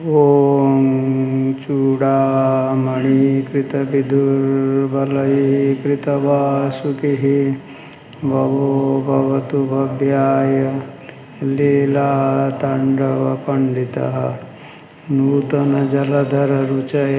ॐ चूडामणिकृतविदुर्बलैकृतवासुकिः भवो भवतु भव्याय लीलाताण्डवपण्डितः नूतनजलधररुचये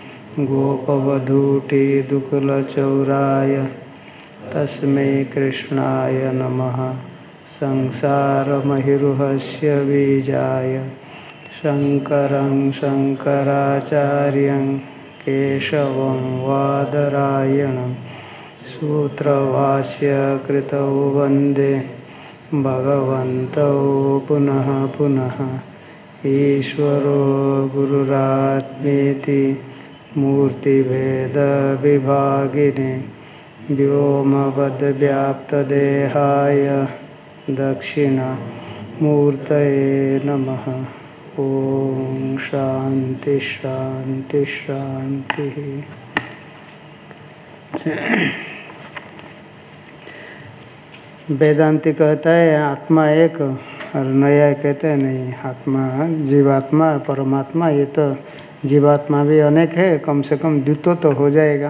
गोपवधूटिदुकुलचौराय तस्मै कृष्णाय नमः। संसारमहिरुहस्य बीजाय शङ्करं शङ्कराचार्यं केशवं वादरायणं सूत्रभाष्य कृतौ वन्दे भगवन्तौ पुनः पुनः। ईश्वरो गुरुरात्मेति मूर्तिभेदविभागिने व्योमवद्व्याप्तदेहाय दक्षिणामूर्तये नमः। ओम शांति शांति शांति। वेदांति कहता है आत्मा एक, और नया कहते हैं नहीं, आत्मा जीवात्मा परमात्मा, ये तो जीवात्मा भी अनेक है, कम से कम द्वित्व तो हो जाएगा।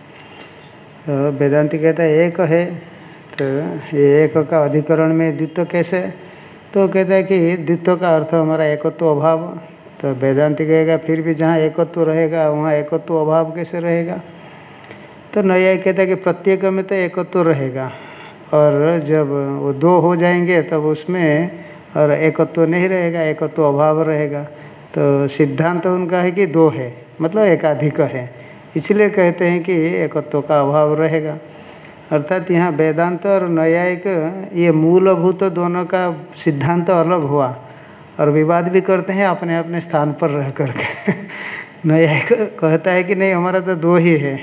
तो वेदांति कहता है एक है, तो ये एक का अधिकरण में द्वित्व कैसे? तो कहता है कि द्वित्व का अर्थ हमारा एकत्व अभाव। तो वेदांति कहेगा फिर भी जहाँ एकत्व रहेगा वहाँ एकत्व अभाव कैसे रहेगा? तो नया कहता है कि प्रत्येक में तो एकत्व रहेगा, और जब वो दो हो जाएंगे तब उसमें और एकत्व नहीं रहेगा, एकत्व अभाव रहेगा। तो सिद्धांत तो उनका है कि दो है, मतलब एकाधिक है, इसलिए कहते हैं कि एकत्व का अभाव रहेगा। अर्थात यहाँ वेदांत और न्यायिक ये मूलभूत दोनों का सिद्धांत अलग हुआ, और विवाद भी करते हैं अपने अपने स्थान पर रह करके। न्यायिक कहता है कि नहीं हमारा तो दो ही है,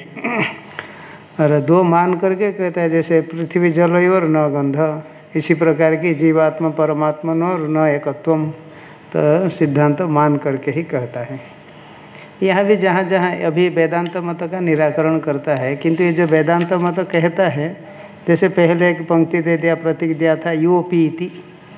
और दो मान करके कहता है जैसे पृथ्वी जल और न गंध, इसी प्रकार की जीवात्मा परमात्मा न और न एकत्वम, तो सिद्धांत मान करके ही कहता है। यहाँ भी जहाँ जहाँ अभी वेदांत मत का निराकरण करता है, किंतु ये जो वेदांत मत कहता है, जैसे पहले एक पंक्ति दे दिया, प्रतीक दिया था योपी इति,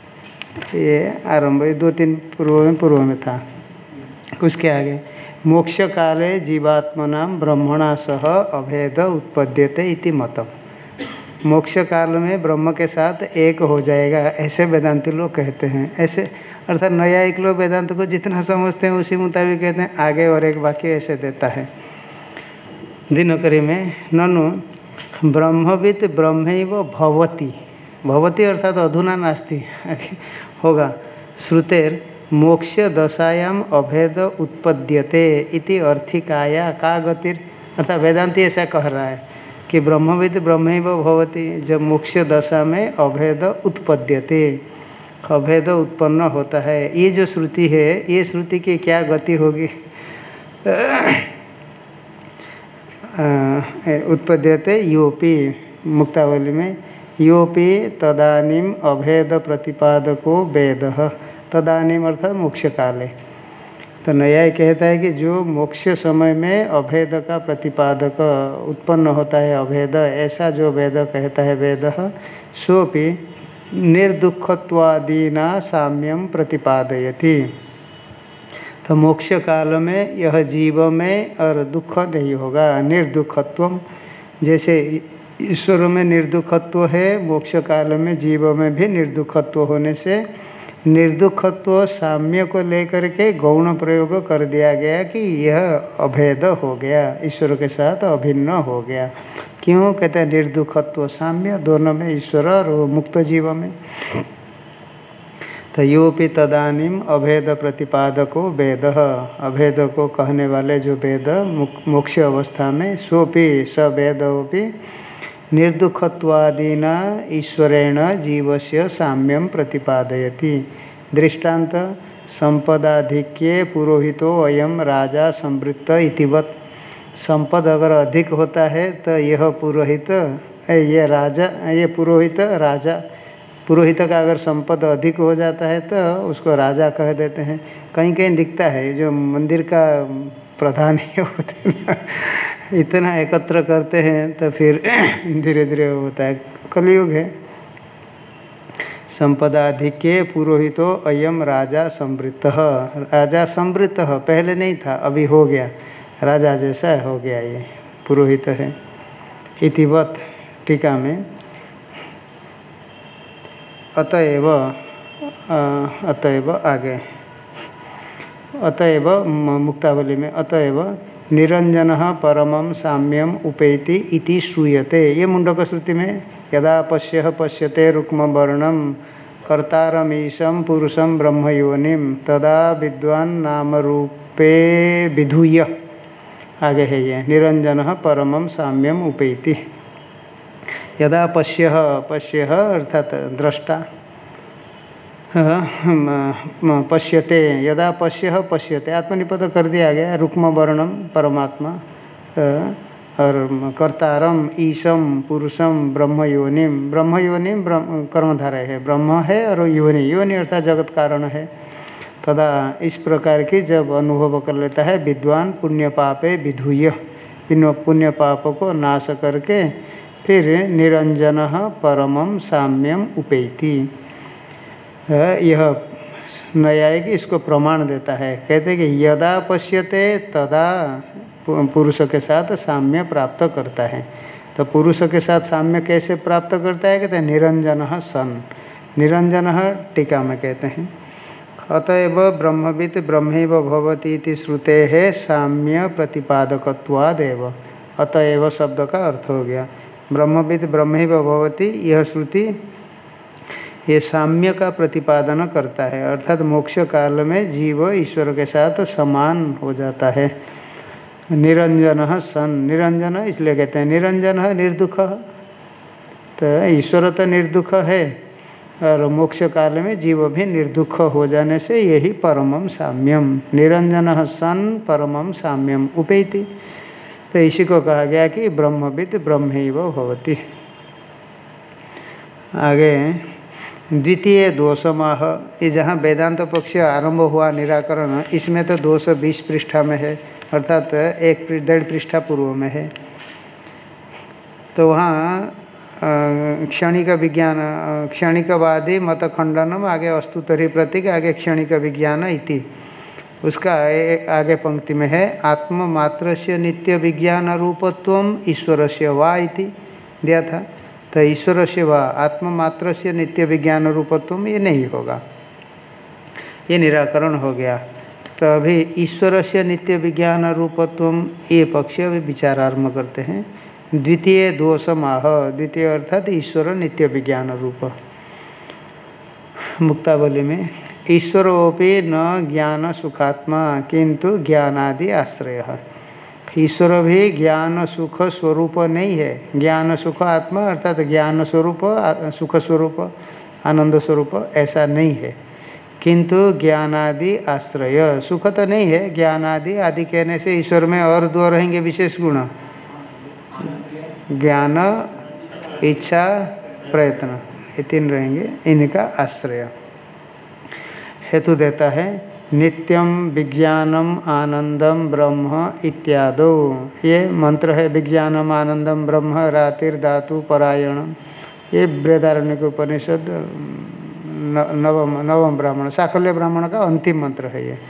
ये आरंभ दो तीन पूर्व में था। उसके आगे मोक्ष काले जीवात्मना ब्रह्मणा सह अभेद उत्पद्यते इति मतम, मोक्ष काल में ब्रह्म के साथ एक हो जाएगा, ऐसे वेदांती लोग कहते हैं। ऐसे अर्थात न्यायिक लोग वेदांत को जितना समझते हैं उसी मुताबिक कहते हैं। आगे और एक वाक्य ऐसे देता है दिनकरी में, ननु ब्रह्मवित् ब्रह्मैव भवति, भवति अर्थात अधुना नास्ति होगा, श्रुतेर मोक्ष दशायाम अभेद उत्पद्यते इति अर्थिकाया का गतिर, अर्थात वेदांती ऐसा कह रहा है कि ब्रह्मविद ब्रह्मैव भवति, जब मोक्ष दशा में अभेद उत्पद्यते, अभेद उत्पन्न होता है, ये जो श्रुति है ये श्रुति की क्या गति होगी? उत्पद्यते योपि, मुक्तावली में योपि तदानीम अभेद प्रतिपादको वेदः, तदानीम अर्थात मोक्ष काले। तो न्याय कहता है कि जो मोक्ष समय में अभेद का प्रतिपादक उत्पन्न होता है, अभेद ऐसा जो वेद कहता है, वेद सोपि निर्दुःखत्वादीना साम्यम प्रतिपादयति। तो मोक्ष काल में यह जीव में और दुख नहीं होगा, निर्दुःखत्वम, जैसे ईश्वर में निर्दुःखत्व है, मोक्ष काल में जीव में भी निर्दुःखत्व होने से निर्दुःखत्व साम्य को लेकर के गौण प्रयोग कर दिया गया कि यह अभेद हो गया, ईश्वर के साथ अभिन्न हो गया। क्यों कहते हैं निर्दुःखत्व साम्य, दोनों में ईश्वर और मुक्त जीव में। तो योपि तदानीम अभेद प्रतिपादको वेद, अभेद को कहने वाले जो वेद मोक्ष अवस्था में, सोपि स वेदोपि निर्दुःखत्वादीना ईश्वरेण जीवस्य साम्यम प्रतिपादयति। दृष्टांत संपदाधिक्ये पुरोहितो अयम राजा संवृत्त इतिवत, संपद अगर अधिक होता है तो यह पुरोहित, ये राजा, ये पुरोहित राजा, पुरोहित का अगर संपद अधिक हो जाता है तो उसको राजा कह देते हैं। कहीं कहीं दिखता है जो मंदिर का प्रधान ही होते हैं इतना एकत्र करते हैं तो फिर धीरे धीरे होता है, कलयुग है। संपदाधिक्ये पुरोहितो अयम राजा संवृत्तः। राजा संवृत्तः पहले नहीं था, अभी हो गया, राजा जैसा हो गया, ये पुरोहित है। इतिवत टीका में अतएव आगे अतएव मुक्तावली में अतएव निरंजनः परमं साम्यम उपेति इति श्रूयते। ये मुंडक श्रुति में यदा पश्यः पश्यते रुक्मवर्णं कर्तारमीशं पुरुषं ब्रह्मयोनिं तदा विद्वान् नाम रूपे विधूय, आगे है ये निरंजनः परमं साम्यम उपेति। यदा पश्यः पश्यः अर्थात दृष्टा, पश्यते यदा पश्यः पश्यते आत्मनिपद कर दिया गया, रुक्म वर्णम परमात्मा और कर्तारम ईशम पुरुषम ब्रह्मयोनिम, ब्रह्मयोनिम कर्मधारय है, ब्रह्म है और योनि, योनि अर्थात जगत कारण है। तदा इस प्रकार की जब अनुभव कर लेता है विद्वान पुण्य पापे विधूय, पुण्य पाप को नाश करके फिर निरंजन परमं साम्यम उपेति। यह न्यायिक इसको प्रमाण देता है, कहते हैं कि यदा पश्यते तदा पुरुष के साथ साम्य प्राप्त करता है। तो पुरुष के साथ साम्य कैसे प्राप्त करता है, कहते हैं निरंजन सन, निरंजन टीका में कहते हैं अतएव ब्रह्मवित् ब्रह्मैव भवति इति श्रुतेः साम्य प्रतिपादकत्वादेव। अतएव शब्द का अर्थ हो गया ब्रह्मवित् ब्रह्मैव भवति, यह श्रुति ये साम्य का प्रतिपादन करता है, अर्थात मोक्ष काल में जीव ईश्वर के साथ समान हो जाता है। निरंजन सन, निरंजन इसलिए कहते हैं निरंजन निर्दुख, तो ईश्वर तो निर्दुख है और मोक्ष काल में जीव भी निर्दुख हो जाने से यही परमं साम्यम, निरंजन सन परमं साम्यम उपेति। तो इसी को कहा गया कि ब्रह्मविद् ब्रह्मैव भवति। आगे द्वितीय दोषमाह, ये जहाँ वेदांत पक्ष आरंभ हुआ निराकरण, इसमें तो दोष 20 पृष्ठा में है, अर्थात 1.5 पृष्ठा पूर्व में है। तो वहाँ क्षणिक विज्ञान क्षणिकवादी मत खंडनम, आगे अस्तुतरी प्रतीक, आगे क्षणिक विज्ञान इति, उसका आगे पंक्ति में है आत्ममात्रस्य नित्य विज्ञान रूपत्वम ईश्वरस्य वा इति दिया था। तो ईश्वरस्य वा आत्ममात्रस्य नित्य विज्ञान रूपत्वम ये नहीं होगा, ये निराकरण हो गया। तो अभी ईश्वरस्य नित्य विज्ञान रूपत्वम ये पक्ष अभी विचार आरम्भ करते हैं। द्वितीय दोषमाह, द्वितीय अर्थात ईश्वर नित्य विज्ञान रूप। मुक्तावली में ईश्वरोपि न ज्ञान सुखात्मा किंतु ज्ञानादि आश्रय। ईश्वर भी ज्ञान सुख स्वरूप नहीं है, ज्ञान सुख आत्मा अर्थात ज्ञान स्वरूप सुख स्वरूप आनंद स्वरूप ऐसा नहीं है, किंतु ज्ञानादि आश्रय, सुख तो नहीं है, ज्ञानादि आदि कहने से ईश्वर में और दो रहेंगे विशेष गुण, ज्ञान इच्छा प्रयत्न, ये 3 रहेंगे, इनका आश्रय। हेतु देता है नित्यम विज्ञानम आनंदम ब्रह्म इत्यादो, ये मंत्र है विज्ञानम आनंदम ब्रह्म रातिर्धातु परायणम, ये बृहदारण्यक उपनिषद नवम ब्राह्मण साकल्य ब्राह्मण का अंतिम मंत्र है, ये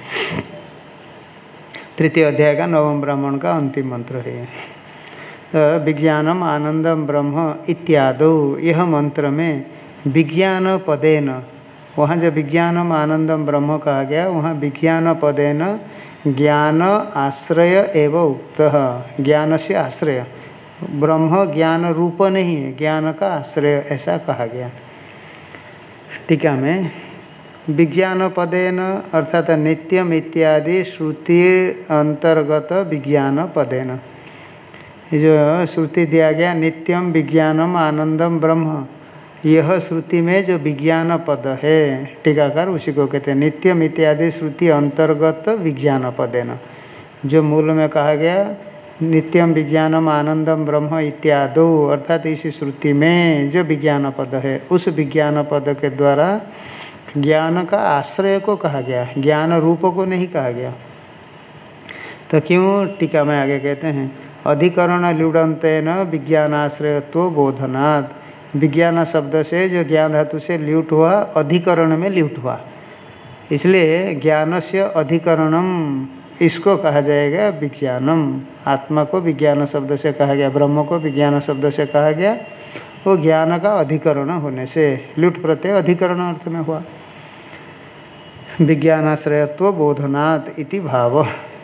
3य अध्याय का नवम ब्राह्मण का अंतिम मंत्र है ये। विज्ञानम आनंदम ब्रह्म इत्यादो, यह मंत्र में विज्ञान पदेन, वहाँ जो विज्ञानम आनंदम ब्रह्म कहा गया वहाँ विज्ञान पदेन ज्ञान आश्रय एवं उक्त, ज्ञान से आश्रय, ब्रह्म ज्ञान रूप नहीं है, ज्ञान का आश्रय ऐसा कहा गया। टीका में विज्ञान पदेन अर्थात नित्यम इत्यादि श्रुति अंतर्गत विज्ञान पदेन, जो श्रुति दिया गया नित्यम विज्ञानम आनंदम ब्रह्म, यह श्रुति में जो विज्ञान पद है टीकाकार उसी को कहते हैं नित्यम इत्यादि श्रुति अंतर्गत विज्ञान पदेन। जो मूल में कहा गया नित्यम विज्ञानम आनंदम ब्रह्म इत्यादो, अर्थात इस श्रुति में जो विज्ञान पद है उस विज्ञान पद के द्वारा ज्ञान का आश्रय को कहा गया, ज्ञान रूप को नहीं कहा गया। तो क्यों, टीका में आगे कहते हैं अधिकरण ल्युडंतेन विज्ञानाश्रयत्व बोधनात्, विज्ञान शब्द से जो ज्ञान धातु से ल्यूट हुआ अधिकरण में ल्यूट हुआ, इसलिए ज्ञान से अधिकरणम इसको कहा जाएगा विज्ञानम। आत्मा को विज्ञान शब्द से कहा गया, ब्रह्म को विज्ञान शब्द से कहा गया, वो ज्ञान का अधिकरण होने से ल्यूट प्रत्यय अधिकरण अर्थ में हुआ। विज्ञानाश्रयत्व बोधनात् इति भाव।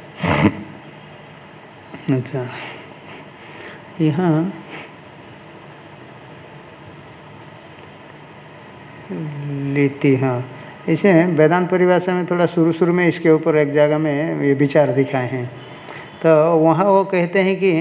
अच्छा, यहाँ लीति, हाँ, इसे वेदांत परिभाषा में थोड़ा शुरू में इसके ऊपर एक जगह में ये विचार दिखाए हैं। तो वहाँ वो कहते हैं कि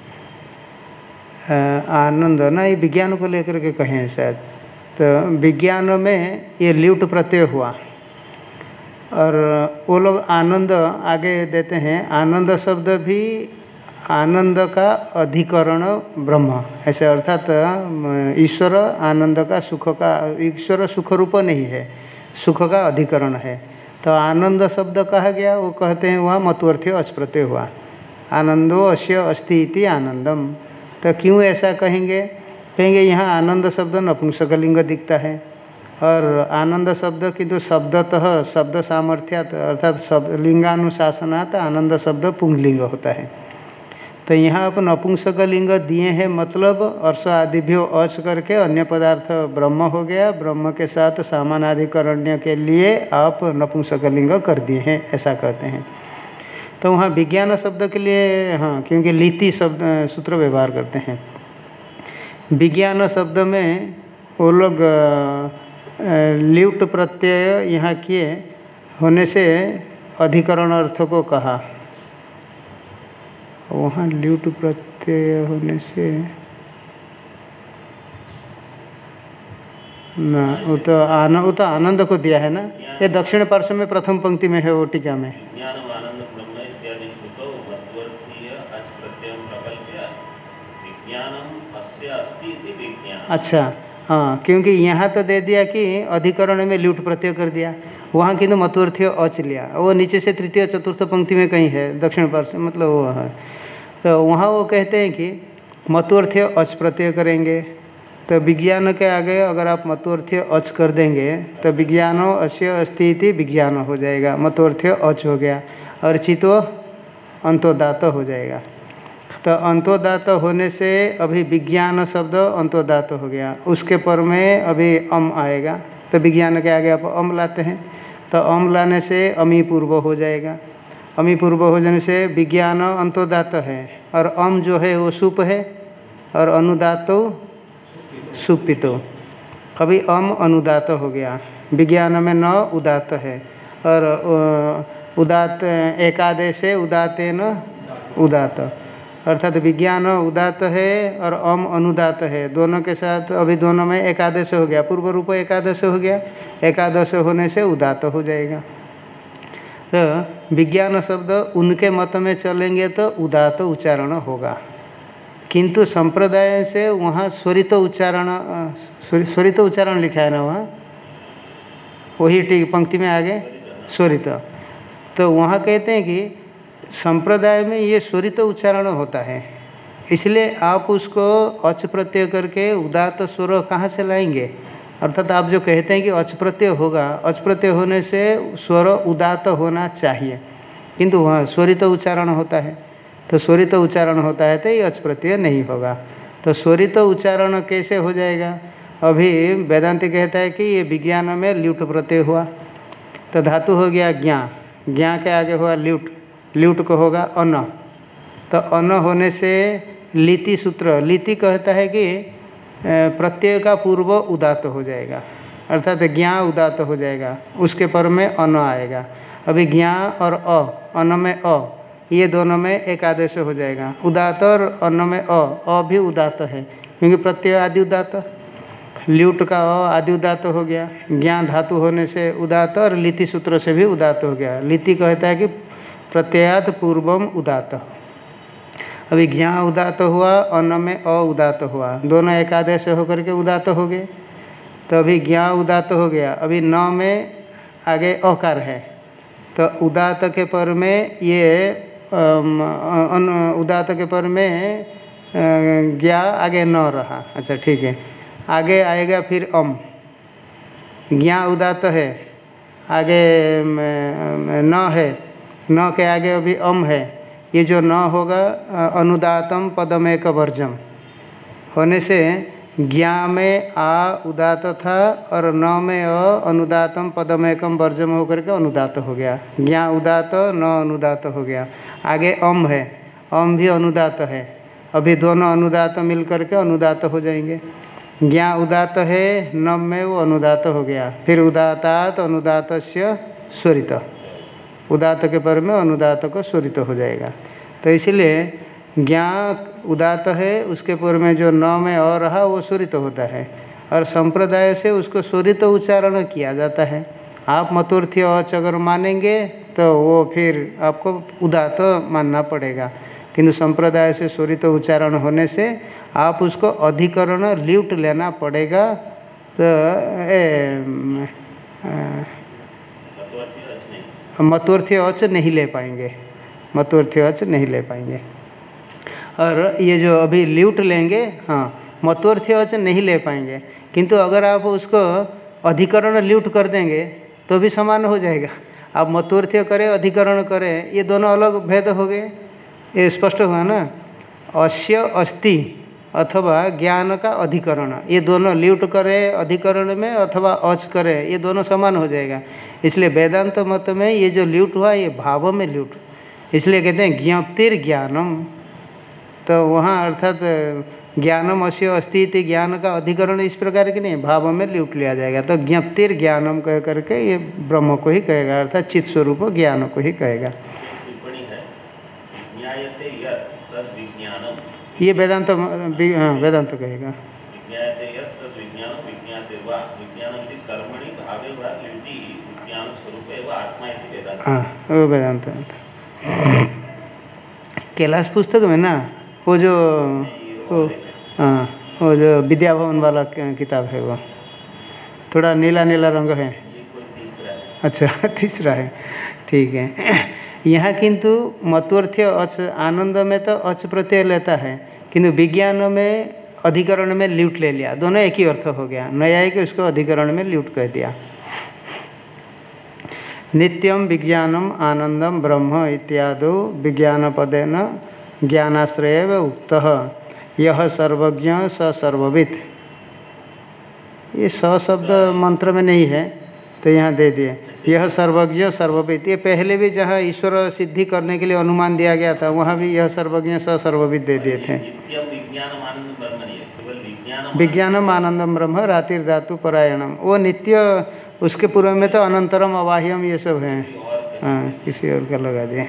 आनंद ना, ये विज्ञान को लेकर के कहे हैं शायद। तो विज्ञान में ये ल्यूट प्रत्यय हुआ और वो लोग आनंद आगे देते हैं। आनंद शब्द भी आनंद का अधिकरण ब्रह्म, ऐसे अर्थात ईश्वर आनंद का, सुख का, ईश्वर सुख रूप नहीं है, सुख का अधिकरण है। तो आनंद शब्द कहा गया, वो कहते हैं वहाँ मतवर्थी अच प्रत्यय हुआ, आनंदो अस्य अस्ति इति आनंदम। तो क्यों ऐसा कहेंगे? कहेंगे यहाँ आनंद शब्द नपुंसकलिंग दिखता है और आनंद शब्द किंतु शब्दतः शब्द सामर्थ्यात अर्थात शब्द लिंगानुशासनात् आनंद शब्द पुंगलिंग होता है। तो यहाँ आप नपुंसकलिंग दिए हैं, मतलब अर्ष आदिभ्यो अच करके अन्य पदार्थ ब्रह्म हो गया, ब्रह्म के साथ सामानाधिकरण्य के लिए आप नपुंसकलिंग कर दिए हैं, ऐसा कहते हैं। तो वहाँ विज्ञान शब्द के लिए, हाँ, क्योंकि लीति शब्द सूत्र व्यवहार करते हैं। विज्ञान शब्द में वो लोग ल्यूट प्रत्यय यहाँ किए होने से अधिकरण अर्थ को कहा। वहाँ ल्यूट प्रत्यय होने से ना, वो तो आनंद को दिया है ना, ये दक्षिण पार्श्व में प्रथम पंक्ति में है वो टीका में। अच्छा, हाँ, क्योंकि यहाँ तो दे दिया कि अधिकरण में ल्यूट प्रत्यय कर दिया, वहाँ किंतु मतवर्थी अच लिया, वो नीचे से तृतीय चतुर्थ पंक्ति में कहीं है दक्षिण पार्श्व, मतलब वो है। तो वहाँ वो कहते हैं कि मतवर्थी अच प्रत्यय करेंगे। तो विज्ञान के आगे अगर आप मतवर्थी अच कर देंगे तो विज्ञानो अस्य अस्ति इति विज्ञान हो जाएगा, मतवर्थी अच हो गया, और चितो अंतोदात हो जाएगा। तो अंतोदात होने से अभी विज्ञान शब्द अंतोदात हो गया, उसके पर में अभी अम आएगा, तो विज्ञान के आगे आप अम लाते हैं, तो अम लाने से अमी पूर्व हो जाएगा। अमी पूर्व हो जाने से विज्ञान अंतोदात है और अम जो है वो सुप है और अनुदातो सुपितो, अभी अम अनुदात हो गया। विज्ञान में न उदात है और उदात एकादेश उदातेन उदात, अर्थात विज्ञान उदात है और अम अनुदात है, दोनों के साथ अभी दोनों में एकादश हो गया, पूर्व रूप एकादश हो गया, एकादश होने से उदात हो जाएगा। तो विज्ञान शब्द उनके मत में चलेंगे तो उदात उच्चारण होगा, किंतु संप्रदाय से वहाँ स्वरित उच्चारण, स्वरित उच्चारण लिखा है ना वहाँ, वही ठीक पंक्ति में आगे स्वरित। तो वहाँ कहते हैं कि संप्रदाय में ये स्वरित उच्चारण होता है, इसलिए आप उसको अच प्रत्यय करके उदात स्वर कहाँ से लाएंगे? अर्थात आप जो कहते हैं कि अच प्रत्यय होगा, अच प्रत्यय होने से स्वर उदात होना चाहिए, किंतु वहाँ स्वरित उच्चारण होता है, तो स्वरित उच्चारण होता है तो ये अच प्रत्यय नहीं होगा। तो स्वरित उच्चारण कैसे हो जाएगा? अभी वेदांति कहता है कि ये विज्ञान में ल्यूट प्रत्यय हुआ, तो धातु हो गया ज्ञा, ज्ञा के आगे हुआ ल्यूट, ल्यूट को होगा अन, तो अन होने से लीति सूत्र, लीति कहता है कि प्रत्यय का पूर्व उदात हो जाएगा, अर्थात ज्ञा उदात हो जाएगा, उसके पर में अन आएगा। अभी ज्ञा और अन में अ, ये दोनों में एक आदेश हो जाएगा, उदात और अन्न में अ भी उदात है, क्योंकि प्रत्यय आदि उदात, ल्यूट का अ आदि उदात हो गया, ज्ञान धातु होने से उदात और लीति सूत्र से भी उदात हो गया। लीति कहता है कि प्रत्ययात पूर्वम उदात, अभी ज्ञा उदात हुआ, अन्न में अ उदात हुआ, दोनों एक आदेश होकर के उदात हो गए, तो अभी ज्ञा उदात हो गया, अभी न में आगे अकार है, तो उदात के पर में ये उदात के पर में ज्ञा आगे न रहा, अच्छा ठीक है, आगे आएगा फिर अम, ज्ञा उदात है, आगे न है, न के आगे अभी अम है, ये जो न होगा अनुदातम पदमेक वर्जम होने से ज्ञा में आ उदात था और न में अ अनुदातम पदमेकम वर्जम होकर के अनुदात हो गया, ज्ञा उदात न अनुदात हो गया। आगे अम है, अम भी अनुदात है, अभी दोनों अनुदात मिल करके अनुदात हो जाएंगे। ज्ञा उदात है, न में वो अनुदात हो गया, फिर उदातात अनुदातस्य स्वरित, उदात के पर में अनुदात को स्वरित हो जाएगा। तो इसलिए ज्ञा उदात है, उसके पूर्व में जो न में अ रहा वो स्वरित होता है, और संप्रदाय से उसको स्वरित उच्चारण किया जाता है। आप मतुर्थी अच अगर मानेंगे तो वो फिर आपको उदात मानना पड़ेगा, किंतु संप्रदाय से स्वरित उच्चारण होने से आप उसको अधिकरण ल्यूट लेना पड़ेगा। तो मतुर्थी अच नहीं ले पाएंगे, मतुर्थी अच नहीं ले पाएंगे। और ये जो अभी ल्यूट लेंगे, हाँ मतुर्थी अच नहीं ले पाएंगे, किंतु अगर आप उसको अधिकरण ल्यूट कर देंगे तो भी समान हो जाएगा। आप मतुर्थी करें अधिकरण करें, ये दोनों अलग भेद हो गए, ये स्पष्ट हुआ ना। अस्य अस्ति अथवा ज्ञान का अधिकरण, ये दोनों ल्यूट करें अधिकरण में अथवा अच करें, ये दोनों समान हो जाएगा। इसलिए वेदांत मत में ये जो ल्यूट हुआ ये भाव में ल्यूट, इसलिए कहते हैं ज्ञप्तिर ज्ञानम। तो वहाँ अर्थात ज्ञानम अस्य अस्ति इति ज्ञान का अधिकरण इस प्रकार की नहीं, भाव में ल्यूट लिया जाएगा। तो ज्ञप्तिर ज्ञानम कह करके ये ब्रह्म को ही कहेगा, अर्थात चित स्वरूप ज्ञान को ही कहेगा। ये वेदांत, हाँ वेदांत कहेगा। हाँ वो वेदांत। कैलाश पुस्तक में ना वो जो हाँ वो जो विद्या भवन वाला किताब है, वो थोड़ा नीला नीला रंग है। अच्छा तीसरा है, ठीक है। यहाँ किंतु मतुर्थ्य अच, आनंद में तो अच प्रत्यय लेता है, किंतु विज्ञान में अधिकरण में ल्यूट ले लिया, दोनों एक ही अर्थ हो गया। नया है कि उसको अधिकरण में ल्यूट कह दिया। नित्यम विज्ञानम आनंदम ब्रह्म इत्यादि विज्ञान पदेन ज्ञानाश्रय उक्त यह सर्वज्ञ स सर्वविद। ये स शब्द मंत्र में नहीं है तो यहाँ दे दिए यह सर्वज्ञ सर्वविद। ये पहले भी जहाँ ईश्वर सिद्धि करने के लिए अनुमान दिया गया था वहाँ भी यह सर्वज्ञ स सर्वविद दे दिए थे। विज्ञानम आनंदम ब्रह्म रातिर धातु परायणम, वो नित्य, उसके पूर्व में तो अनंतरम अबाह्यम ये सब हैं। हाँ किसी और का लगा दिए।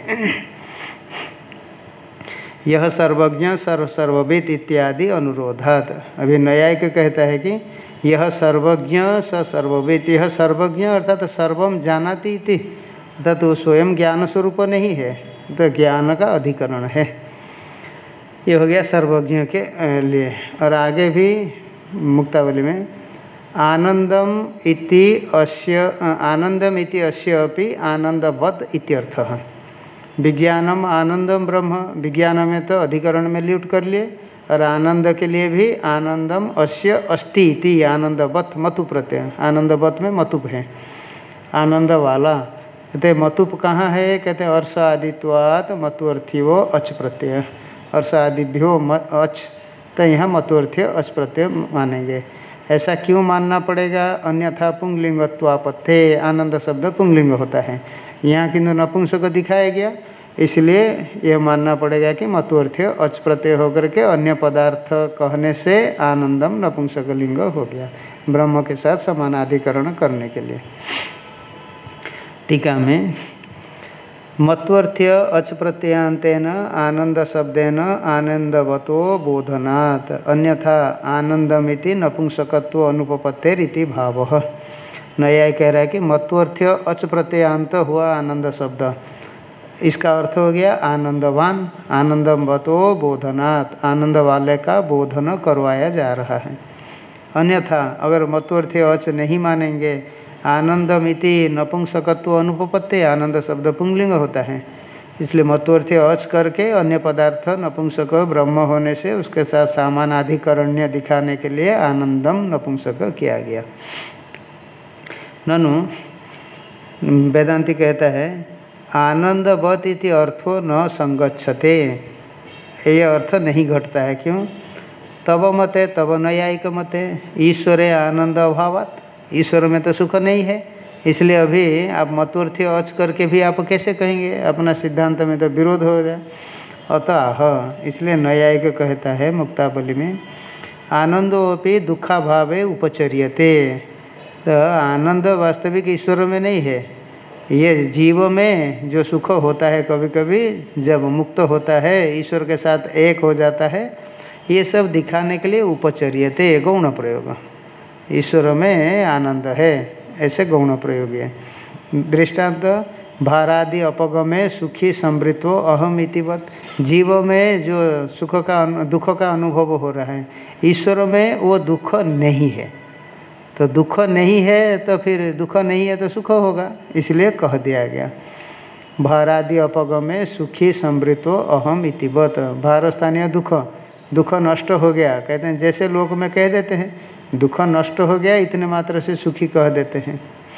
यह सर्वज्ञ सर्वविद इत्यादि अनुरोधात। अभी न्यायिक कहता है कि यह सर्वज्ञ स सर्वविद, यह सर्वज्ञ अर्थात सर्वम जानाति इति, अर्थात वो स्वयं ज्ञान स्वरूप नहीं है, तो ज्ञान का अधिकरण है। ये हो गया सर्वज्ञ के लिए। और आगे भी मुक्तावली में आनंदम इति अस्य, आनंदम इति अस्य अपि आनंदवत् इत्यर्थः। विज्ञानम आनंदम ब्रह्म, विज्ञान में तो अधिकरण में ल्यूट कर लिए, और आनंद के लिए भी आनंदम अस्य अस्ति इति आनंदवत् मतु प्रत्यय, आनंदवत् में मतुप है, आनंद वाला। कहते मतुप कहाँ है, कहते हैं अर्ष आदित्वात् मतुअर्थियो अच प्रत्यय, अर्ष आदिभ्यो अच, तो यहाँ मतुअर्थ्य अच प्रत्यय मानेंगे। ऐसा क्यों मानना पड़ेगा, अन्यथा पुंगलिंगत्वापत्थे, आनंद शब्द पुंगलिंग होता है, यहाँ किंतु नपुंसक दिखाया गया, इसलिए यह मानना पड़ेगा कि मतुअर्थ्य अच प्रत्यय होकर के अन्य पदार्थ कहने से आनंदम नपुंसक लिंग हो गया, ब्रह्म के साथ समानाधिकरण करने के लिए। टीका में मत्वर्थ्य अच प्रत्ययांतेन आनंद शब्देन आनंदवतो बोधनात्, अन्यथा आनंदमिति नपुंसकत्व अनुपपत्तेरिति भावः। नया कह रहा है कि मत्वर्थ्य अच प्रत्ययांत हुआ आनंद शब्द, इसका अर्थ हो गया आनंदवान, आनंदवतो बोधनात्, आनंद वाले का बोधन करवाया जा रहा है। अन्यथा अगर मत्वर्थ्य अच नहीं मानेंगे, आनंदमिति नपुंसकत्व अनुपपत्ति, आनंद शब्द पुंगलिंग होता है, इसलिए मतवर्थी अच करके अन्य पदार्थ नपुंसक ब्रह्म होने से उसके साथ सामानाधिकरण्य दिखाने के लिए आनंदम नपुंसक किया गया। ननु वेदांती कहता है आनंदवत इति अर्थो न संगच्छते, ये अर्थ नहीं घटता है। क्यों? तब मते तब नैयायिक मते ईश्वरे आनंद अभावात्, ईश्वर में तो सुख नहीं है, इसलिए अभी आप मतवर्थी अच करके भी आप कैसे कहेंगे, अपना सिद्धांत में तो विरोध हो जाए। अतः इसलिए नैयायिक कहता है मुक्तावली में आनंदोपि दुखाभावे उपचर्यते, तो आनंद वास्तविक ईश्वर में नहीं है, ये जीव में जो सुख होता है कभी कभी जब मुक्त होता है ईश्वर के साथ एक हो जाता है, ये सब दिखाने के लिए उपचर्यते गौण प्रयोग, ईश्वर में आनंद है ऐसे गौण प्रयोग है। दृष्टांत भारादि अपगमे सुखी समृद्धो अहम इतिवत, जीव में जो सुख का दुख का अनुभव हो रहा है, ईश्वर में वो दुख नहीं है, तो दुख नहीं है तो फिर दुख नहीं है तो सुख होगा, इसलिए कह दिया गया भारादि अपगमे सुखी समृद्धो अहम इतिवत। भार स्थानीय दुख, दुख नष्ट हो गया कहते हैं, जैसे लोक में कह देते हैं दुख नष्ट हो गया इतने मात्र से सुखी कह देते हैं।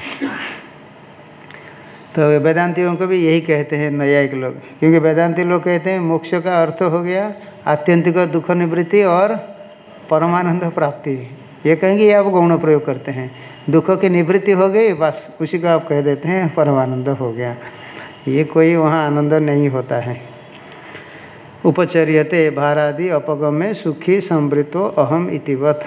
तो वेदांतियों को भी यही कहते हैं नैयायिक लोग, क्योंकि वेदांती लोग कहते हैं मोक्ष का अर्थ हो गया आत्यंतिक दुख निवृत्ति और परमानंद प्राप्ति, ये कहेंगे ये आप गौण प्रयोग करते हैं, दुख की निवृत्ति हो गई बस उसी को आप कह देते हैं परमानंद हो गया, ये कोई वहाँ आनंद नहीं होता है। उपचर्यते भारादि अपगमे सुखी समृद्धो अहम इतिवत।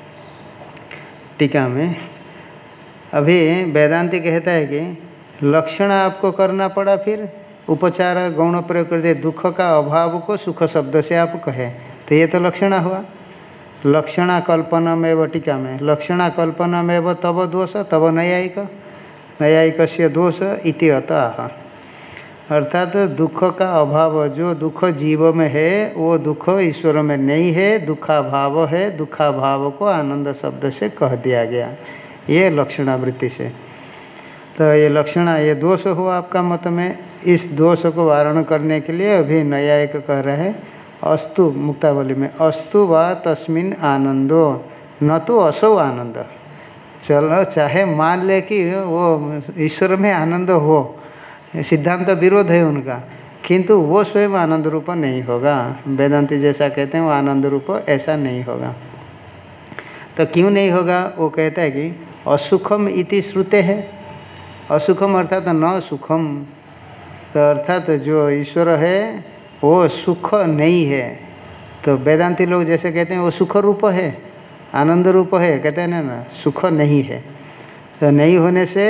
टीका में अभी वेदांती कहता है कि लक्षण आपको करना पड़ा, फिर उपचार गौण प्रयोग कर दिए, दुख का अभाव को सुख शब्द से आप कहे, तो ये तो लक्षणा हुआ। लक्षणा कल्पनमेव, टीका में लक्षणा कल्पनमेव तब दोष तब नैयायिक, नैयायिकस्य दोष इति अतः, अर्थात दुख का अभाव जो दुख जीव में है वो दुख ईश्वर में नहीं है, दुखाभाव है, दुखाभाव को आनंद शब्द से कह दिया गया, ये लक्षणावृत्ति से। तो ये लक्षणा ये दोष हुआ आपका मत में, इस दोष को वारण करने के लिए अभी नैयायिक कह रहे हैं अस्तु मुक्तावली में अस्तु वा तस्मिन् आनंदो न तो असौ आनंद, चलो चाहे मान ले कि वो ईश्वर में आनंद हो, सिद्धांत विरोध है उनका, किंतु वो स्वयं आनंद रूप नहीं होगा, वेदांती जैसा कहते हैं वो आनंद रूप ऐसा नहीं होगा। तो क्यों नहीं होगा? वो कहता है कि असुखम इति श्रुते है, असुखम अर्थात न सुखम, तो अर्थात जो ईश्वर है वो सुख नहीं है, तो वेदांती लोग जैसे कहते हैं वो सुख रूप है आनंद रूप है, कहते हैं ना सुख नहीं है, तो नहीं होने से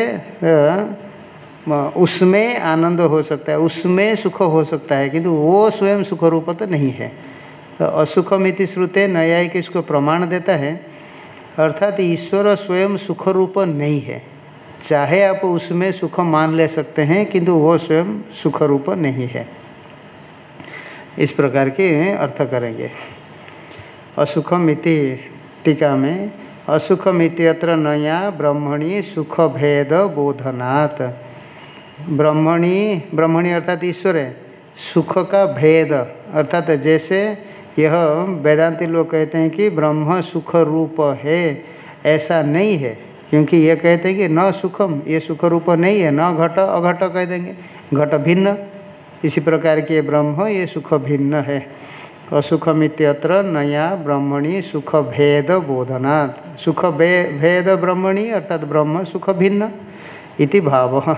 उसमें आनंद हो सकता है, उसमें सुख हो सकता है, किंतु वो स्वयं सुख रूप तो नहीं है। तो असुखमिति श्रुते नैयायिक इसको प्रमाण देता है, अर्थात ईश्वर स्वयं सुख रूप नहीं है, चाहे आप उसमें सुख मान ले सकते हैं किंतु वो स्वयं सुख रूप नहीं है, इस प्रकार के अर्थ करेंगे। असुखमिति टीका में असुखमिति अत्र नया ब्रह्मणि सुख भेद बोधनात्, ब्रह्मणि ब्रह्मणि अर्थात ईश्वर है, सुख का भेद अर्थात जैसे यह वेदांती लोग कहते हैं कि ब्रह्म सुख रूप है, ऐसा नहीं है, क्योंकि ये कहते हैं कि न सुखम, ये सुख रूप नहीं है, न घट अघट कह देंगे, घट भिन्न, इसी प्रकार के ब्रह्म ये सुख भिन्न है। असुखमित्यत्र नया ब्रह्मणि सुख भेद बोधनात्, सुख भेद ब्रह्मणि अर्थात ब्रह्म सुख भिन्न इति भावः।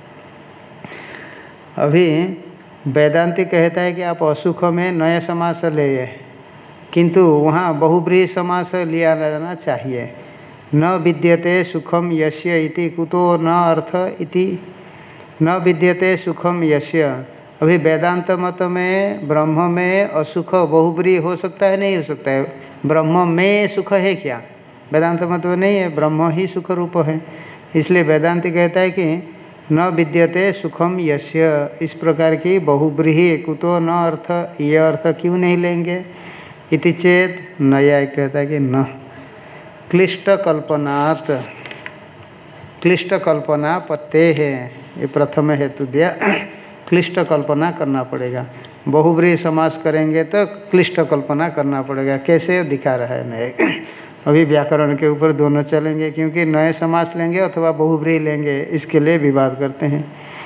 अभी वेदांती कहता है कि आप असुख में नया समास ले, किंतु वहाँ बहुब्रीहि समास लिया जाना चाहिए। न विद्यते सुखम यस्य इति कुतो न अर्थ इति, न विद्यते सुखम यस्य, अभी वेदांत मत में ब्रह्म में असुख बहुब्रीहि हो सकता है नहीं हो सकता है, ब्रह्म में सुख है क्या? वेदांत मत में नहीं है, ब्रह्म ही सुख रूप है, इसलिए वेदांती कहता है कि न विद्यते सुखम यस्य, इस प्रकार की बहुब्रीहि कुतो न अर्थ, ये अर्थ क्यों नहीं लेंगे? इति चेत नैयायिक कहता है कि न क्लिष्ट कल्पनात्, क्लिष्ट कल्पना पत्ते है, ये प्रथम हेतु दिया, क्लिष्ट कल्पना करना पड़ेगा। बहुब्रीहि समास करेंगे तो क्लिष्ट कल्पना करना पड़ेगा। कैसे दिखा रहा है नए अभी व्याकरण के ऊपर दोनों चलेंगे, क्योंकि नए समास लेंगे अथवा बहुब्रीहि लेंगे, इसके लिए विवाद करते हैं।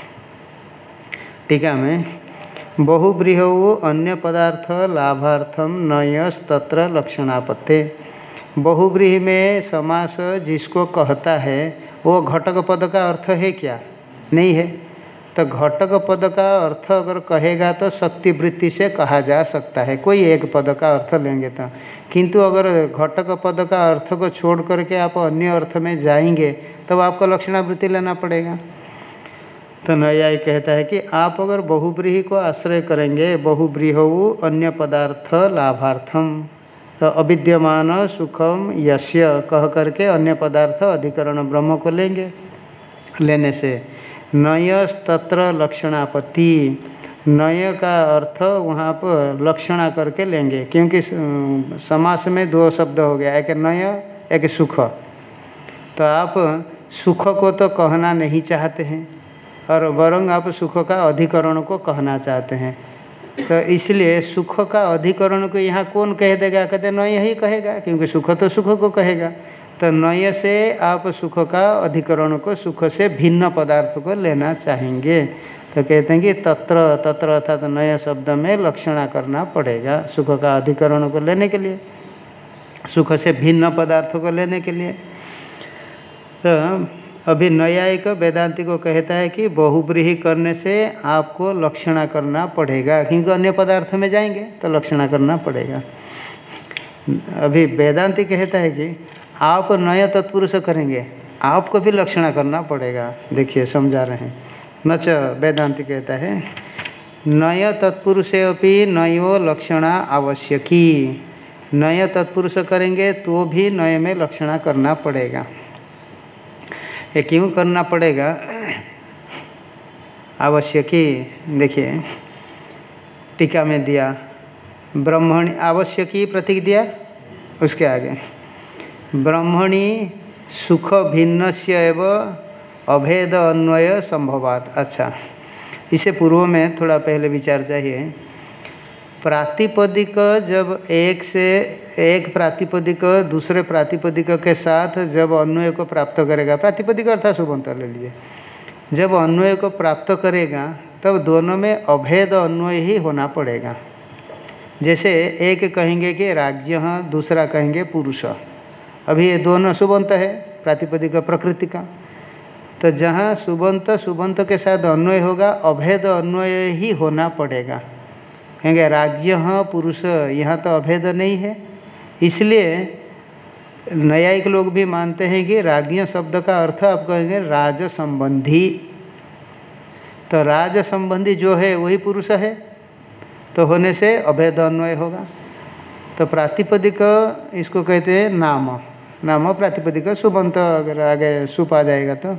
टीका में बहुब्रीहौ अन्य पदार्थ लाभार्थम नयस्तत्र लक्षणापत्ते। बहुब्रीहि में समास जिसको कहता है वो घटक पद का अर्थ है क्या? नहीं है। तो घटक पद का अर्थ अगर कहेगा तो शक्ति वृत्ति से कहा जा सकता है, कोई एक पद का अर्थ लेंगे तो। किंतु अगर घटक पद का अर्थ को छोड़ करके आप अन्य अर्थ में जाएंगे तब आपको लक्षणावृत्ति लेना पड़ेगा। तो नैयायिक कहता है कि आप अगर बहुब्रीहि को आश्रय करेंगे, बहुब्रीहौ अन्य पदार्थ लाभार्थम, तो अविद्यमान सुखम यस्य कह करके अन्य पदार्थ अधिकरण ब्रह्म को लेंगे। लेने से नयस्तत्र लक्षणापत्ति, नय का अर्थ वहाँ पर लक्षणा करके लेंगे, क्योंकि समास में दो शब्द हो गया, एक नय एक सुख। तो आप सुख को तो कहना नहीं चाहते हैं और वरंग आप सुख का अधिकरण को कहना चाहते हैं। तो इसलिए सुख का अधिकरण को यहाँ कौन कह देगा? कहते नय ही कहेगा, क्योंकि सुख तो सुख को कहेगा। तो नय से आप सुख का अधिकरण को सुख से भिन्न पदार्थ को लेना चाहेंगे। तो कहते हैं कि तत्र, तत्र अर्थात नय शब्द में लक्षणा करना पड़ेगा सुख का अधिकरण को लेने के लिए, सुख से भिन्न पदार्थ को लेने के लिए। तो अभी नैयायिक वेदांति को कहता है कि बहुब्रीहि करने से आपको लक्षणा करना पड़ेगा, क्योंकि अन्य पदार्थ में जाएंगे तो लक्षणा करना पड़ेगा। अभी वेदांति कहता है कि आप नय तत्पुरुष करेंगे, आपको भी लक्षणा करना पड़ेगा। देखिए समझा रहे हैं। नच वेदांति कहता है नय तत्पुरुषे अपि नयो लक्षणा आवश्यकी। नय तत्पुरुष करेंगे तो भी नय में लक्षणा करना पड़ेगा। ये क्यों करना पड़ेगा? आवश्यकी देखिए टीका में दिया, ब्रह्मणि आवश्यकी प्रतीक दिया, उसके आगे ब्रह्मणि सुख भिन्नस्य एव अभेद अन्वय संभवात्। अच्छा, इसे पूर्व में थोड़ा पहले विचार चाहिए। प्रातिपदिक जब एक से एक प्रातिपदिक दूसरे प्रातिपदिक के साथ जब अन्वय को प्राप्त करेगा, प्रातिपदिक अर्थात सुबंत ले लीजिए, जब अन्वय को प्राप्त करेगा तब दोनों में अभेद अन्वय ही होना पड़ेगा। जैसे एक कहेंगे कि राज्य, दूसरा कहेंगे पुरुष। अभी ये दोनों सुबंत है प्रातिपदिक प्रकृति का, तो जहाँ सुबंत सुबंत के साथ अन्वय होगा अभेद अन्वय ही होना पड़ेगा। कहेंगे राज्य पुरुष, यहाँ तो अभेद नहीं है। इसलिए न्यायिक लोग भी मानते हैं कि राज्य शब्द का अर्थ आप कहेंगे राज संबंधी, तो राज संबंधी जो है वही पुरुष है, तो होने से अभेद अन्वय होगा। तो प्रातिपदिक इसको कहते हैं नाम, नाम प्रातिपदिक सुबंत, अगर आगे सुप आ जाएगा तो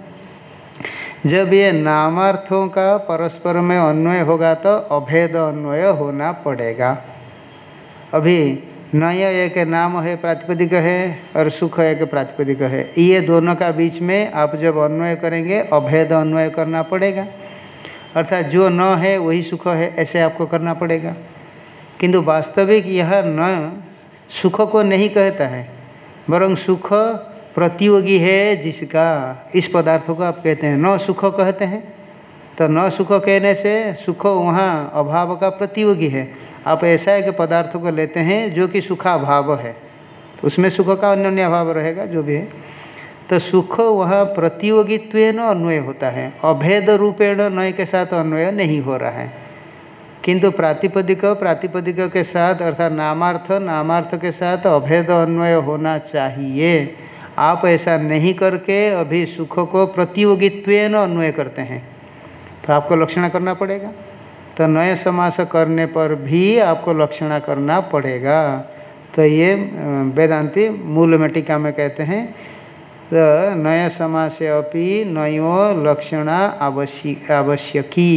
जब ये नामार्थों का परस्पर में अन्वय होगा तो अभेद अन्वय होना पड़ेगा। अभी नय एक नाम है प्रातिपदिक है और सुख एक प्रातिपदिक है, ये दोनों का बीच में आप जब अन्वय करेंगे अभेद अन्वय करना पड़ेगा, अर्थात जो न है वही सुख है ऐसे आपको करना पड़ेगा। किंतु वास्तविक यह न सुख को नहीं कहता है, वरं सुख प्रतियोगी है जिसका, इस पदार्थ को आप कहते हैं न सुख कहते हैं। तो न सुख कहने से सुख वहाँ अभाव का प्रतियोगी है। आप ऐसा एक पदार्थ को लेते हैं जो कि सुखाभाव है, तो उसमें सुख का अन्योन्य अभाव रहेगा जो भी है। तो सुख वहाँ प्रतियोगित्वेन अन्वय होता है, अभेद रूपेण नय के साथ अन्वय नहीं हो रहा है। किंतु प्रातिपदिक प्रातिपदिक के साथ अर्थात नामार्थ नामार्थ के साथ अभेद अन्वय होना चाहिए। आप ऐसा नहीं करके अभी सुख को प्रतियोगित्वेन अन्वय करते हैं, तो आपको लक्षणा करना पड़ेगा। तो नए समास करने पर भी आपको लक्षणा करना पड़ेगा। तो ये वेदांती मूल में टीका में कहते हैं, तो नए समास अपि नयो लक्षणा आवश्यकी,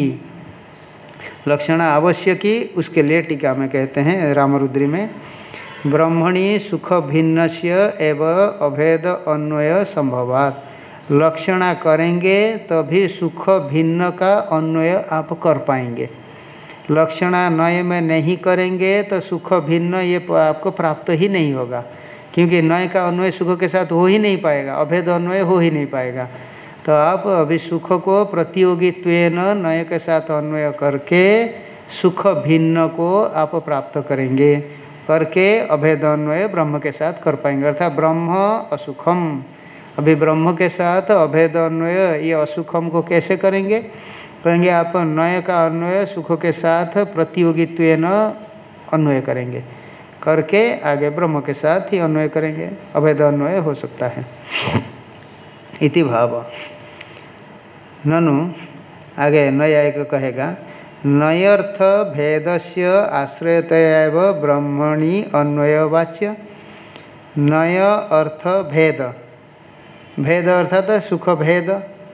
लक्षणा आवश्यकी, उसके लिए टीका में कहते हैं रामरुद्री में ब्रह्मणि सुख भिन्नस्य एव अभेद अन्वय संभवात्। लक्षणा करेंगे तभी सुख भिन्न का अन्वय आप कर पाएंगे। लक्षणा नय में नहीं करेंगे तो सुख भिन्न ये आपको प्राप्त ही नहीं होगा, क्योंकि नय का अन्वय सुख के साथ हो ही नहीं पाएगा, अभेद अन्वय हो ही नहीं पाएगा। तो आप अभी सुख को प्रतियोगित्वेन नय के साथ अन्वय करके सुख भिन्न को आप प्राप्त करेंगे, करके अभेद अन्वय ब्रह्म के साथ कर पाएंगे, अर्थात ब्रह्म असुखम। अभी ब्रह्म के साथ अभेद अन्वय ये असुखम को कैसे करेंगे? कहेंगे आप नय का अन्वय सुख के साथ प्रतियोगित्वेन अन्वय करेंगे, करके आगे ब्रह्म के साथ ही अन्वय करेंगे, अभेद अन्वय हो सकता है। इति भाव। ननु आगे नैयायिक कहेगा नयर्थ भेदस्य आश्रयतया एव ब्रह्मणि अन्वयवाच्य। नय अर्थ भेद, भेद अर्थात सुख भेद,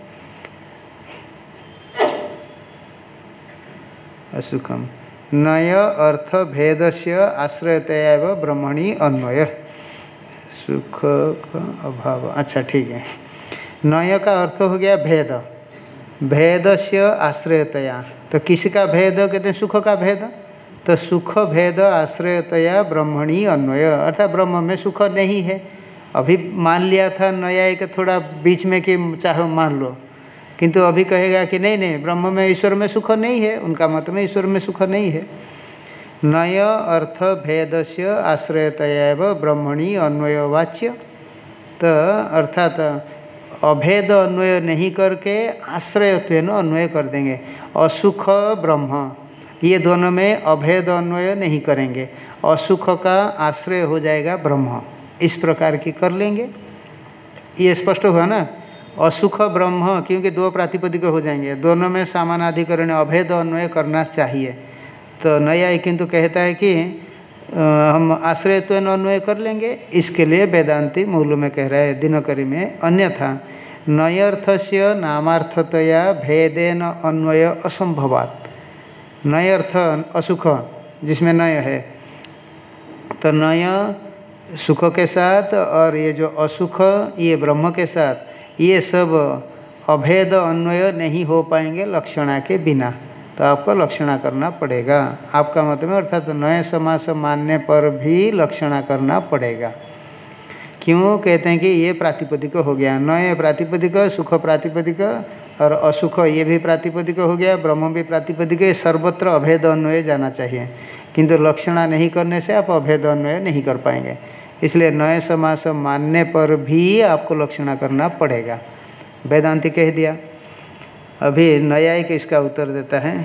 असुखम। नय अर्थ भेदस्य आश्रयतया एव ब्रह्मणि अन्वय, सुख का अभाव। अच्छा ठीक है, नय का अर्थ हो गया भेद, भेदस्य आश्रयतया, तो किसका भेद कहते हैं? सुख का भेद। तो सुख भेद आश्रयतया ब्रह्मणि अन्वय, अर्थात ब्रह्म में सुख नहीं है। अभी मान लिया था नया एक थोड़ा बीच में कि चाहे मान लो, किंतु अभी कहेगा कि नहीं नहीं ब्रह्म में ईश्वर में सुख नहीं है, उनका मत में ईश्वर में सुख नहीं है। नय अर्थ भेदस्य आश्रयतया एव ब्रह्मणि अन्वयवाच्य, तो अर्थात अभेद अन्वय नहीं करके आश्रयत्वेन अन्वय कर देंगे। असुख ब्रह्म ये दोनों में अभेद अन्वय नहीं करेंगे, असुख का आश्रय हो जाएगा ब्रह्म, इस प्रकार की कर लेंगे। ये स्पष्ट हुआ ना? असुख ब्रह्म, क्योंकि दो प्रातिपदिक हो जाएंगे, दोनों में समानाधिकरण अभेद अन्वय करना चाहिए। तो नया किंतु कहता है कि हम आश्रयत्वेन अन्वय कर लेंगे, इसके लिए वेदांती मूल में कह रहा है दिनकरी में, अन्यथा नयर्थस्य नामार्थतया भेदेन अन्वय असंभवात्। नयर्थ असुख जिसमें नय है, तो नय सुख के साथ और ये जो असुख ये ब्रह्म के साथ, ये सब अभेद अन्वय नहीं हो पाएंगे लक्षणा के बिना, तो आपको लक्षणा करना पड़ेगा आपका मत में, अर्थात नए समास मानने पर भी लक्षणा करना पड़ेगा। क्यों कहते हैं कि ये प्रातिपदिक हो गया, नए प्रातिपदिक, सुख प्रातिपदिक और असुख ये भी प्रातिपदिक हो गया, ब्रह्म भी प्रातिपदिक, सर्वत्र अभेद अन्वय जाना चाहिए, किंतु लक्षणा नहीं करने से आप अभेद अन्वय नहीं कर पाएंगे। इसलिए नए समास मानने पर भी आपको लक्षणा करना पड़ेगा, वेदांति कह दिया। अभी न्यायिक इसका उत्तर देता है,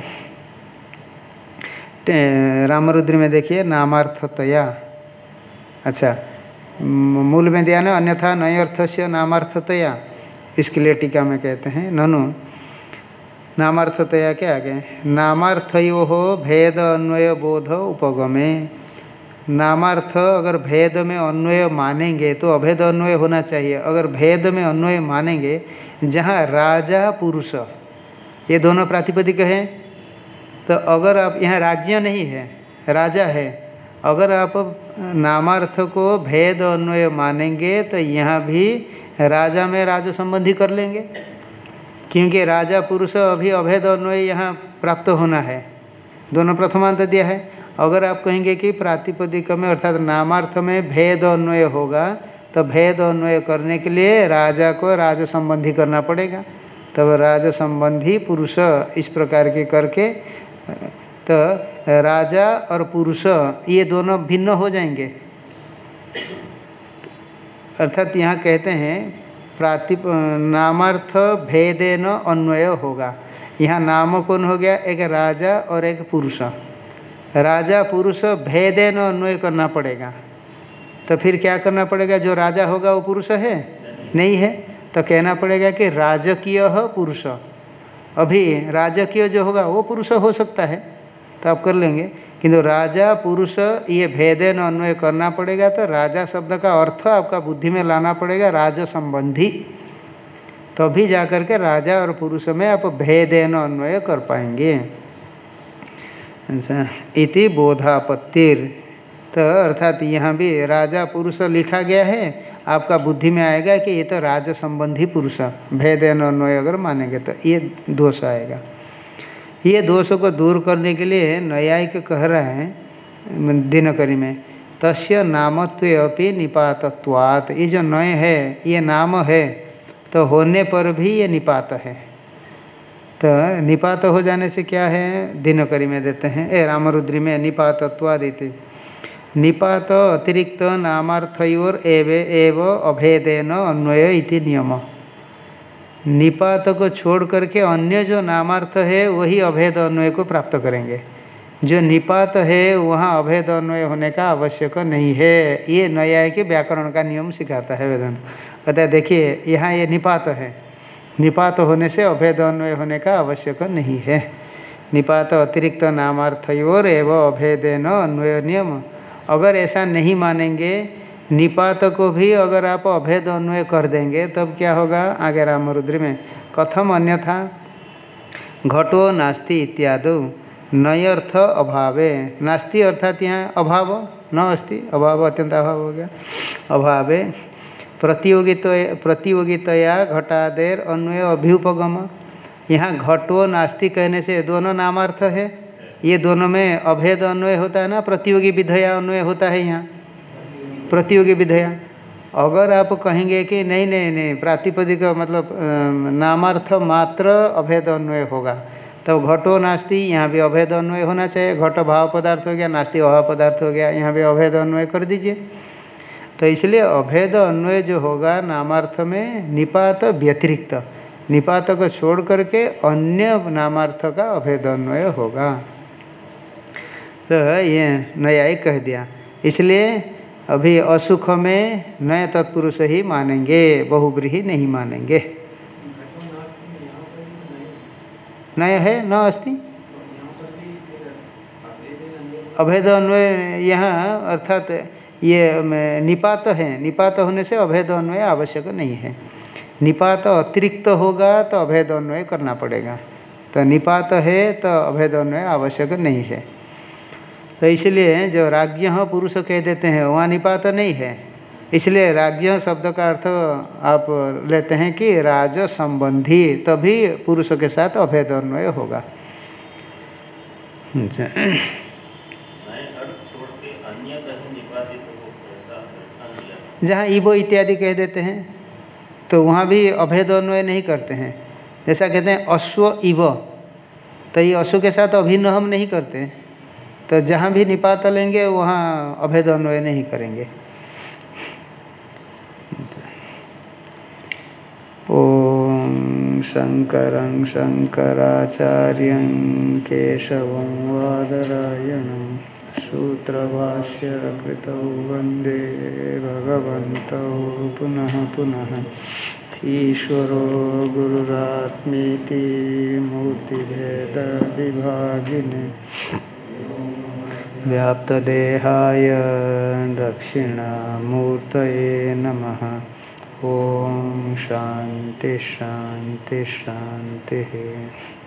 रामरुद्र में देखिए नामार्थतया। अच्छा मूल में दिया ना अन्यथा नयर्थस्य नामार्थतया, इसके लिए टीका में कहते हैं ननु नामार्थतया के आगे नामार्थयोः भेद अन्वय बोध उपगमे। नामार्थ अगर भेद में अन्वय मानेंगे तो अभेद अन्वय होना चाहिए। अगर भेद में अन्वय मानेंगे, जहाँ राजा पुरुष ये दोनों प्रातिपदिक हैं, तो अगर आप यहाँ राज्य नहीं है राजा है, अगर आप नामार्थ को भेद अन्वय मानेंगे तो यहाँ भी राजा में राज संबंधी कर लेंगे, क्योंकि राजा पुरुष अभी अभेद अन्वय यहाँ प्राप्त होना है, दोनों प्रथमांत दिया है। अगर आप कहेंगे कि प्रातिपदिक में अर्थात नामार्थ में भेद अन्वय होगा, तो भेद अन्वय करने के लिए राजा को राज संबंधी करना पड़ेगा, तब राज संबंधी पुरुष इस प्रकार के करके, तो राजा और पुरुष ये दोनों भिन्न हो जाएंगे। अर्थात यहाँ कहते हैं नामार्थ भेदेन अन्वय होगा, यहाँ नाम कौन हो गया? एक राजा और एक पुरुष, राजा पुरुष भेदेन अन्वय करना पड़ेगा। तो फिर क्या करना पड़ेगा? जो राजा होगा वो पुरुष है नहीं है, तो कहना पड़ेगा कि राजकीय पुरुष, अभी राजकीय जो होगा वो पुरुष हो सकता है, तो आप कर लेंगे, किंतु राजा पुरुष ये भेदेन अन्वय करना पड़ेगा। तो राजा शब्द का अर्थ आपका बुद्धि में लाना पड़ेगा राज संबंधी, तभी जा कर के राजा और पुरुष में आप भेदेन अन्वय कर पाएंगे। अच्छा इति बोधापत्तिर, तो अर्थात यहाँ भी राजा पुरुष लिखा गया है, आपका बुद्धि में आएगा कि ये तो राज संबंधी पुरुष, भेद अन्वय अगर मानेंगे तो ये दोष आएगा। ये दोषों को दूर करने के लिए न्यायिक कह रहा है दिनकरी में, तस्य नामत्वे अपि निपातत्वात्, ये जो नय है ये नाम है तो होने पर भी ये निपात है। तो निपात हो जाने से क्या है, दिनकरी में देते हैं रामरुद्री में निपातत्वाद इति, निपात अतिरिक्त नामार्थयोर एव अभेदेन अन्वय इति नियम। निपात को छोड़ करके अन्य जो नामार्थ है वही अभेद अन्वय को प्राप्त करेंगे। जो निपात है वहाँ अभेद अन्वय होने का आवश्यक नहीं है। ये न्याय के व्याकरण का नियम सिखाता है वेदांत। कहता है देखिए यहाँ ये निपात है, निपात होने से अभेद अन्वय होने का आवश्यक नहीं है। निपात अतिरिक्त नामार्थयोर एवं अभेदेन अन्वय नियम। अगर ऐसा नहीं मानेंगे, निपात को भी अगर आप अभेद अन्वय कर देंगे तब क्या होगा, आगे रामरुद्र में कथम अन्यथा घटो नास्ति इत्यादि नयर्थ अभावे, नास्ति अर्थात यहाँ अभाव न अस्ति, अभाव अत्यंत अभाव हो गया, अभावे प्रतियोगितया घटादेर अन्वय अभ्युपगम। यहाँ घटो नास्ति कहने से दोनों नामार्थ है, ये दोनों में अभेद अन्वय होता है ना, प्रतियोगी विधेया अन्वय होता है यहाँ, प्रतियोगी विधेया। अगर आप कहेंगे कि नहीं नहीं नहीं प्रातिपदिक मतलब नामार्थ मात्र अभेद अन्वय होगा, तब घटो नास्ति यहाँ भी अभेद अन्वय होना चाहिए। घट भाव पदार्थ हो गया, नास्ति अभाव पदार्थ हो गया, यहाँ भी अभेद अन्वय कर दीजिए। तो इसलिए अभेद अन्वय जो होगा नामार्थ में निपात व्यतिरिक्त, निपात को छोड़ करके अन्य नामार्थ का अभेद अन्वय होगा। तो ये न्याय कह दिया। इसलिए अभी असुख में नए तत्पुरुष ही मानेंगे, बहुब्रीहि नहीं मानेंगे। नय है न अस्ति अभेद अन्वय यहाँ, अर्थात ये निपात है, निपात होने से अभेद अन्वय आवश्यक नहीं है। निपात अतिरिक्त होगा तो अभेद अन्वय करना पड़ेगा, तो निपात है तो अभेद अन्वय आवश्यक नहीं है। तो इसलिए जो राज्ञ पुरुष कह देते हैं वहाँ निपात नहीं है, इसलिए राज्ञ शब्द का अर्थ आप लेते हैं कि राज संबंधी, तभी पुरुष के साथ अभेद अन्वय होगा। जहाँ इवो इत्यादि कह देते हैं तो वहाँ भी अभेद अन्वय नहीं करते हैं। जैसा कहते हैं अश्व इव, तो ये अश्व के साथ अभिन्न हम नहीं करते, तो जहाँ भी निपात लेंगे वहाँ अभेद अन्वय नहीं करेंगे। ओम शंकरं शंकराचार्यं केशवं वादरायणं सूत्रभाष्य कृतौ वंदे भगवन्तौ पुनः पुनः। ईश्वरो गुरुरात्मेति मूर्तिभेद विभागिने व्याप्तदेहाय दक्षिणामूर्तये नमः। ओम शांति शांति शांति।